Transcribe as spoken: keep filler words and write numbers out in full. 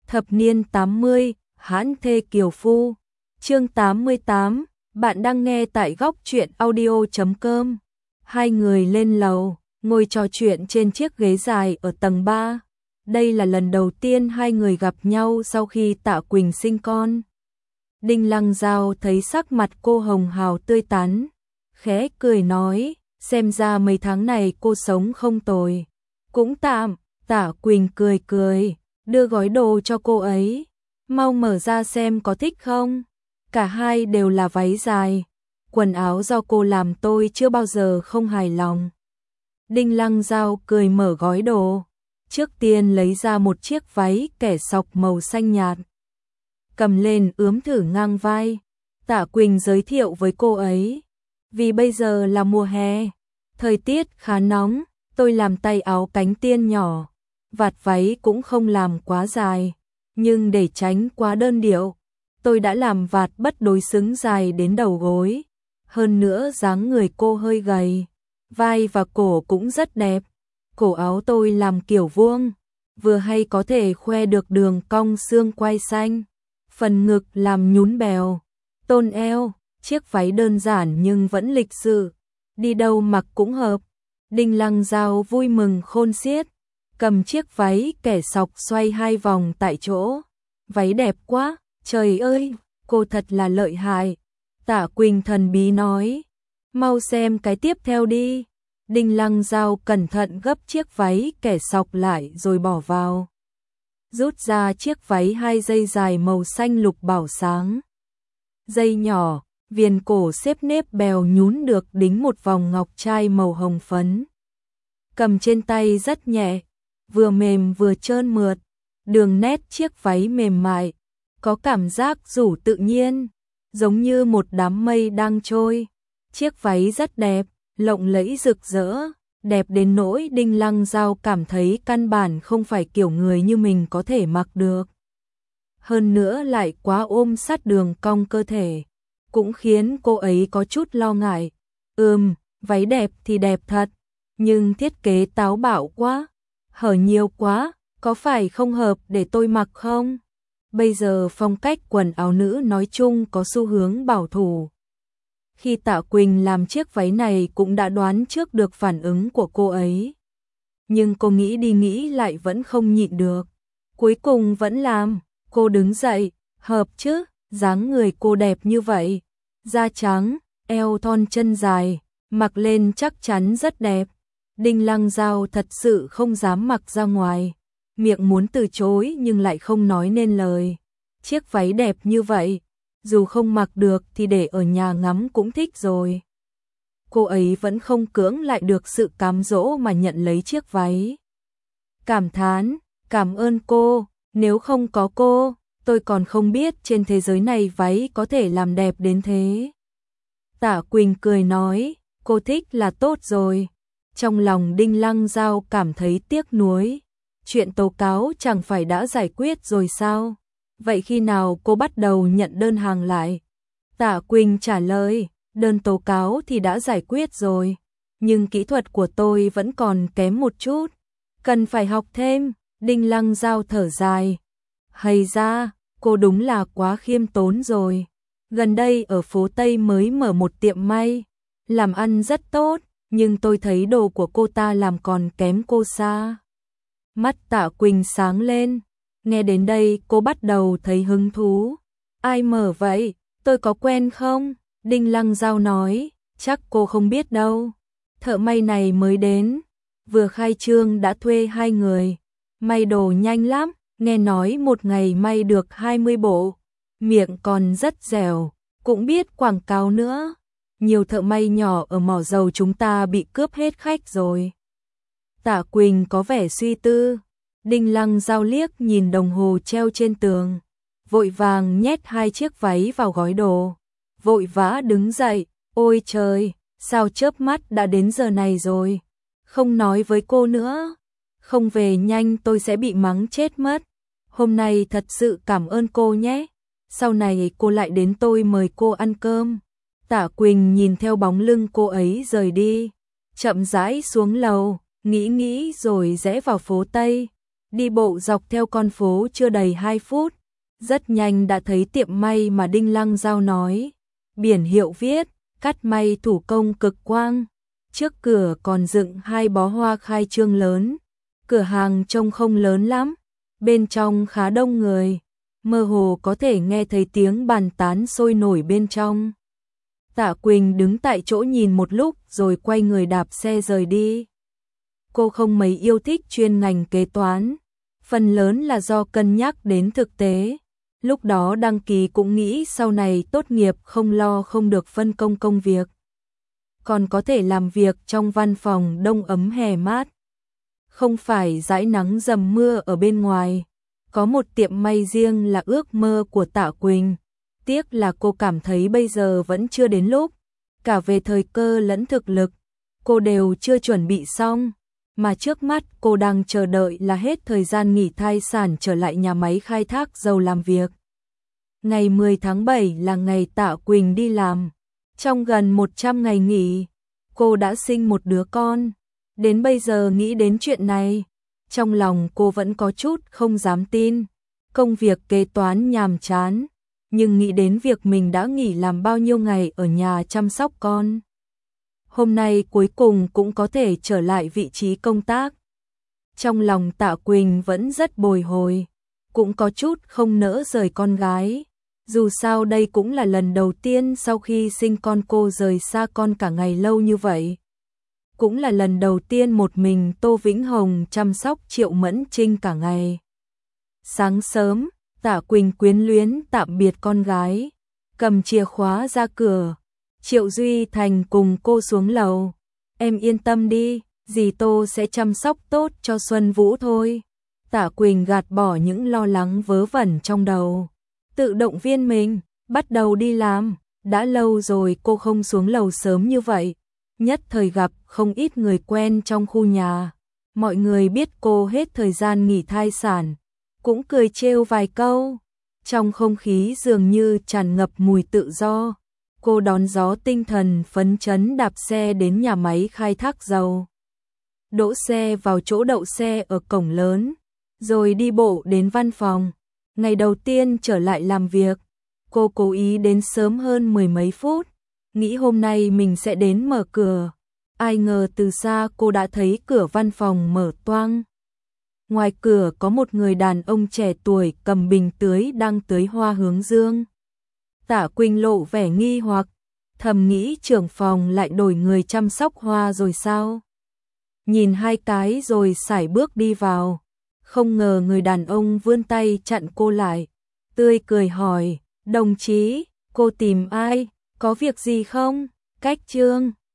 Thập niên tám mươi, hãn thê kiều phu. Chương tám mươi tám, bạn đang nghe tại góc truyện audio chấm com. Hai người lên lầu, ngồi trò chuyện trên chiếc ghế dài ở tầng ba. Đây là lần đầu tiên hai người gặp nhau sau khi Tạ Quỳnh sinh con. Đinh Lăng Giao thấy sắc mặt cô hồng hào tươi tắn, khẽ cười nói, xem ra mấy tháng này cô sống không tồi. Cũng tạm. Tạ Quỳnh cười cười, đưa gói đồ cho cô ấy. Mau mở ra xem có thích không? Cả hai đều là váy dài. Quần áo do cô làm tôi chưa bao giờ không hài lòng. Đinh Lăng Giao cười mở gói đồ. Trước tiên lấy ra một chiếc váy kẻ sọc màu xanh nhạt. Cầm lên ướm thử ngang vai. Tạ Quỳnh giới thiệu với cô ấy. Vì bây giờ là mùa hè, thời tiết khá nóng, tôi làm tay áo cánh tiên nhỏ. Vạt váy cũng không làm quá dài, nhưng để tránh quá đơn điệu, tôi đã làm vạt bất đối xứng dài đến đầu gối. Hơn nữa dáng người cô hơi gầy, vai và cổ cũng rất đẹp. Cổ áo tôi làm kiểu vuông, vừa hay có thể khoe được đường cong xương quai xanh. Phần ngực làm nhún bèo, tôn eo, chiếc váy đơn giản nhưng vẫn lịch sự, đi đâu mặc cũng hợp. Đinh Lăng Giao vui mừng khôn xiết, cầm chiếc váy kẻ sọc xoay hai vòng tại chỗ. Váy đẹp quá, trời ơi, cô thật là lợi hại. Tạ Quỳnh thần bí nói, mau xem cái tiếp theo đi. Đinh Lăng Giao cẩn thận gấp chiếc váy kẻ sọc lại rồi bỏ vào. Rút ra chiếc váy hai dây dài màu xanh lục bảo sáng. Dây nhỏ, viền cổ xếp nếp bèo nhún được đính một vòng ngọc trai màu hồng phấn. Cầm trên tay rất nhẹ, vừa mềm vừa trơn mượt, đường nét chiếc váy mềm mại, có cảm giác rủ tự nhiên, giống như một đám mây đang trôi. Chiếc váy rất đẹp, lộng lẫy rực rỡ, đẹp đến nỗi Đinh Lăng Giao cảm thấy căn bản không phải kiểu người như mình có thể mặc được. Hơn nữa lại quá ôm sát đường cong cơ thể, cũng khiến cô ấy có chút lo ngại. Ừm, váy đẹp thì đẹp thật, nhưng thiết kế táo bạo quá, hở nhiều quá, có phải không hợp để tôi mặc không? Bây giờ phong cách quần áo nữ nói chung có xu hướng bảo thủ. Khi Tạ Quỳnh làm chiếc váy này cũng đã đoán trước được phản ứng của cô ấy. Nhưng cô nghĩ đi nghĩ lại vẫn không nhịn được. Cuối cùng vẫn làm, cô đứng dậy, hợp chứ, dáng người cô đẹp như vậy. Da trắng, eo thon chân dài, mặc lên chắc chắn rất đẹp. Đinh Lăng Giao thật sự không dám mặc ra ngoài, miệng muốn từ chối nhưng lại không nói nên lời. Chiếc váy đẹp như vậy, dù không mặc được thì để ở nhà ngắm cũng thích rồi. Cô ấy vẫn không cưỡng lại được sự cám dỗ mà nhận lấy chiếc váy. Cảm thán, cảm ơn cô, nếu không có cô, tôi còn không biết trên thế giới này váy có thể làm đẹp đến thế. Tạ Quỳnh cười nói, cô thích là tốt rồi. Trong lòng Đinh Lăng Giao cảm thấy tiếc nuối. Chuyện tố cáo chẳng phải đã giải quyết rồi sao? Vậy khi nào cô bắt đầu nhận đơn hàng lại? Tạ Quỳnh trả lời, đơn tố cáo thì đã giải quyết rồi, nhưng kỹ thuật của tôi vẫn còn kém một chút, cần phải học thêm. Đinh Lăng Giao thở dài, hay ra, cô đúng là quá khiêm tốn rồi. Gần đây ở phố Tây mới mở một tiệm may, làm ăn rất tốt, nhưng tôi thấy đồ của cô ta làm còn kém cô xa. Mắt Tạ Quỳnh sáng lên, nghe đến đây cô bắt đầu thấy hứng thú. Ai mở vậy, tôi có quen không? Đinh Lăng Giao nói, chắc cô không biết đâu. Thợ may này mới đến, vừa khai trương đã thuê hai người. May đồ nhanh lắm, nghe nói một ngày may được hai mươi bộ. Miệng còn rất dẻo, cũng biết quảng cáo nữa. Nhiều thợ may nhỏ ở mỏ dầu chúng ta bị cướp hết khách rồi. Tạ Quỳnh có vẻ suy tư. Đinh Lăng Giao liếc nhìn đồng hồ treo trên tường, vội vàng nhét hai chiếc váy vào gói đồ, vội vã đứng dậy. Ôi trời, sao chớp mắt đã đến giờ này rồi, không nói với cô nữa, không về nhanh tôi sẽ bị mắng chết mất. Hôm nay thật sự cảm ơn cô nhé, sau này cô lại đến tôi mời cô ăn cơm. Tạ Quỳnh nhìn theo bóng lưng cô ấy rời đi, chậm rãi xuống lầu, nghĩ nghĩ rồi rẽ vào phố Tây. Đi bộ dọc theo con phố chưa đầy hai phút, rất nhanh đã thấy tiệm may mà Đinh Lăng Giao nói. Biển hiệu viết, cắt may thủ công cực quang. Trước cửa còn dựng hai bó hoa khai trương lớn. Cửa hàng trông không lớn lắm, bên trong khá đông người, mơ hồ có thể nghe thấy tiếng bàn tán sôi nổi bên trong. Tạ Quỳnh đứng tại chỗ nhìn một lúc rồi quay người đạp xe rời đi. Cô không mấy yêu thích chuyên ngành kế toán, phần lớn là do cân nhắc đến thực tế. Lúc đó đăng ký cũng nghĩ sau này tốt nghiệp không lo không được phân công công việc, còn có thể làm việc trong văn phòng đông ấm hè mát, không phải dãi nắng dầm mưa ở bên ngoài. Có một tiệm may riêng là ước mơ của Tạ Quỳnh. Tiếc là cô cảm thấy bây giờ vẫn chưa đến lúc, cả về thời cơ lẫn thực lực, cô đều chưa chuẩn bị xong, mà trước mắt cô đang chờ đợi là hết thời gian nghỉ thai sản trở lại nhà máy khai thác dầu làm việc. Ngày mười tháng bảy là ngày Tạ Quỳnh đi làm. Trong gần một trăm ngày nghỉ, cô đã sinh một đứa con. Đến bây giờ nghĩ đến chuyện này, trong lòng cô vẫn có chút không dám tin. Công việc kế toán nhàm chán, nhưng nghĩ đến việc mình đã nghỉ làm bao nhiêu ngày ở nhà chăm sóc con, hôm nay cuối cùng cũng có thể trở lại vị trí công tác. Trong lòng Tạ Quỳnh vẫn rất bồi hồi, cũng có chút không nỡ rời con gái. Dù sao đây cũng là lần đầu tiên sau khi sinh con cô rời xa con cả ngày lâu như vậy. Cũng là lần đầu tiên một mình Tô Vĩnh Hồng chăm sóc Triệu Mẫn Trinh cả ngày. Sáng sớm, Tạ Quỳnh quyến luyến tạm biệt con gái, cầm chìa khóa ra cửa. Triệu Duy Thành cùng cô xuống lầu. Em yên tâm đi, dì Tô sẽ chăm sóc tốt cho Xuân Vũ thôi. Tạ Quỳnh gạt bỏ những lo lắng vớ vẩn trong đầu, tự động viên mình, bắt đầu đi làm. Đã lâu rồi cô không xuống lầu sớm như vậy, nhất thời gặp không ít người quen trong khu nhà. Mọi người biết cô hết thời gian nghỉ thai sản, cũng cười trêu vài câu. Trong không khí dường như tràn ngập mùi tự do. Cô đón gió tinh thần phấn chấn đạp xe đến nhà máy khai thác dầu. Đỗ xe vào chỗ đậu xe ở cổng lớn, rồi đi bộ đến văn phòng. Ngày đầu tiên trở lại làm việc, cô cố ý đến sớm hơn mười mấy phút, nghĩ hôm nay mình sẽ đến mở cửa. Ai ngờ từ xa cô đã thấy cửa văn phòng mở toang. Ngoài cửa có một người đàn ông trẻ tuổi cầm bình tưới đang tưới hoa hướng dương. Tạ Quỳnh lộ vẻ nghi hoặc, thầm nghĩ trưởng phòng lại đổi người chăm sóc hoa rồi sao? Nhìn hai cái rồi sải bước đi vào. Không ngờ người đàn ông vươn tay chặn cô lại, tươi cười hỏi, đồng chí, cô tìm ai, có việc gì không? Cách Trương.